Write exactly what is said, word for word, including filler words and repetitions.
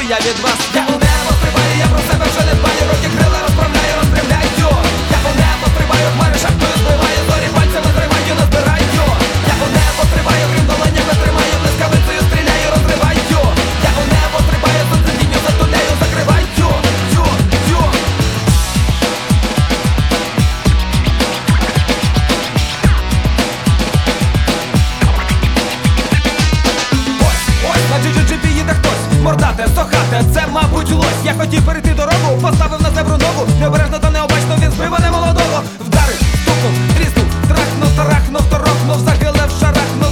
я від вас. Я у небо стрибаю, я про себе вже не дбаю. Руки крила розправляю, розпрямляю. Я у небо стрибаю, хмари шахтою збиваю. Зорі пальцями тримаю, назбираю. Я у небо стрибаю, грім долонями тримаю. Блискавицею стріляю, розриваю. Я у небо стрибаю, сонце тінню затуляю, закриваю. Ю, ю, ю. Ось, ось, на джи-джи-джипі їде хтось. Мордате, сохате, це мабуть лось. Я хотів перейти дорогу, поставив на зебру ногу. Необережно та необачно він збив мене молодого. Вдарив, стукнув, тріснув, трахнув, тарахнув, торохнув, загилев, шарахнув.